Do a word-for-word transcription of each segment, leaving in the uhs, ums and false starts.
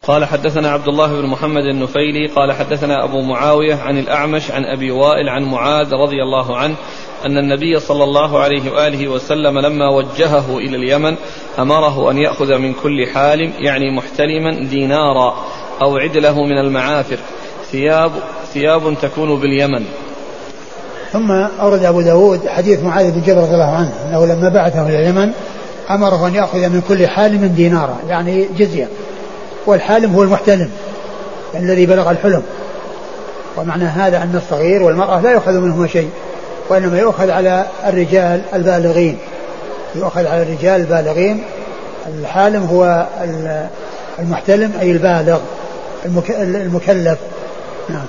قال حدثنا عبد الله بن محمد النفيلي قال حدثنا أبو معاوية عن الأعمش عن أبي وائل عن معاذ رضي الله عنه أن النبي صلى الله عليه وآله وسلم لما وجهه إلى اليمن أمره أن يأخذ من كل حالم يعني محتلما دينارا أو عدله من المعافر ثياب, ثياب تكون باليمن. ثم أورد أبو داود حديث معاذ بن جبل رضي الله عنه أنه لما بعثه إلى اليمن أمره أن يأخذ من كل حالم دينارا يعني جزية، والحالم هو المحتلم الذي بلغ الحلم، ومعنى هذا أن الصغير والمرأة لا يؤخذ منهما شيء، وإنما يؤخذ على الرجال البالغين، يؤخذ على الرجال البالغين. الحالم هو المحتلم أي البالغ المكلف. نعم.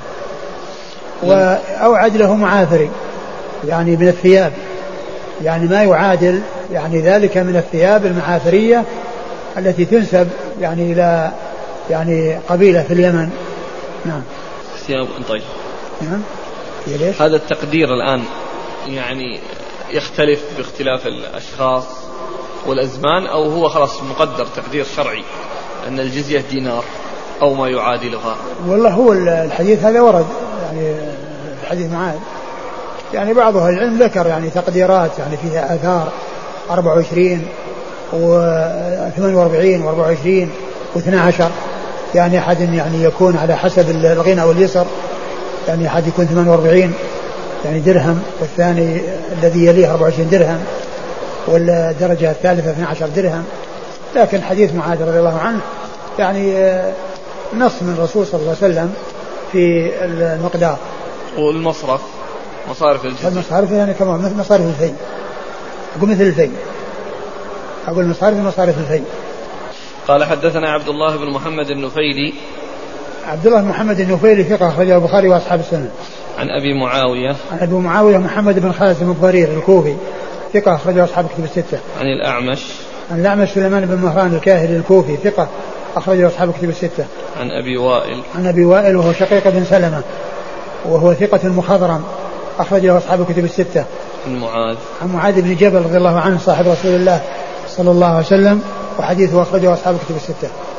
أو عدله معافري يعني من الثياب، يعني ما يعادل يعني ذلك من الثياب المعافرية التي تنسب يعني إلى يعني قبيلة في اليمن. نعم. ثياب. طيب. نعم. هذا التقدير الآن يعني يختلف باختلاف الأشخاص والأزمان، أو هو خلاص مقدر تقدير شرعي أن الجزية دينار أو ما يعادلها؟ والله هو الحديث هذا ورد يعني الحديث معاذ، يعني بعض أهل العلم ذكر يعني تقديرات يعني فيها آثار أربعة وعشرين وثمان وأربعين وأربعة وعشرين واثنى عشر، يعني أحد يعني يكون على حسب الغنى واليسر، يعني أحد يكون ثمان وأربعين يعني درهم، والثاني الذي يليه أربعة وعشرين درهم، والدرجة الثالثة اثني عشر درهم. لكن حديث معاذ رضي الله عنه يعني نص من الرسول صلى الله عليه وسلم في المقدار. والمصرف مصارف الجزية، المصارف يعني كمان مصارف الفي، أقول مثل الفي، أقول مصارف مصارف الفي. قال حدثنا عبد الله بن محمد النفيلي. عبد الله بن محمد النفيلي ثقة أخرجه البخاري وأصحاب السنن. عن أبي معاوية. عن أبي معاوية محمد بن خازم الضرير الكوفي ثقة أخرجه أصحاب كتب الستة. عن الأعمش. عن الأعمش سليمان بن مهران الكاهلي الكوفي ثقة أخرجه أصحاب كتب الستة. عن أبي وائل. عن أبي وائل وهو شقيق بن سلمة وهو ثقة مخضرم أخرجه أصحاب كتب الستة. عن معاذ. عن معاذ بن جبل رضي الله عنه صاحب رسول الله صلى الله عليه وسلم، وحديثه أخرجه أصحاب كتب الستة.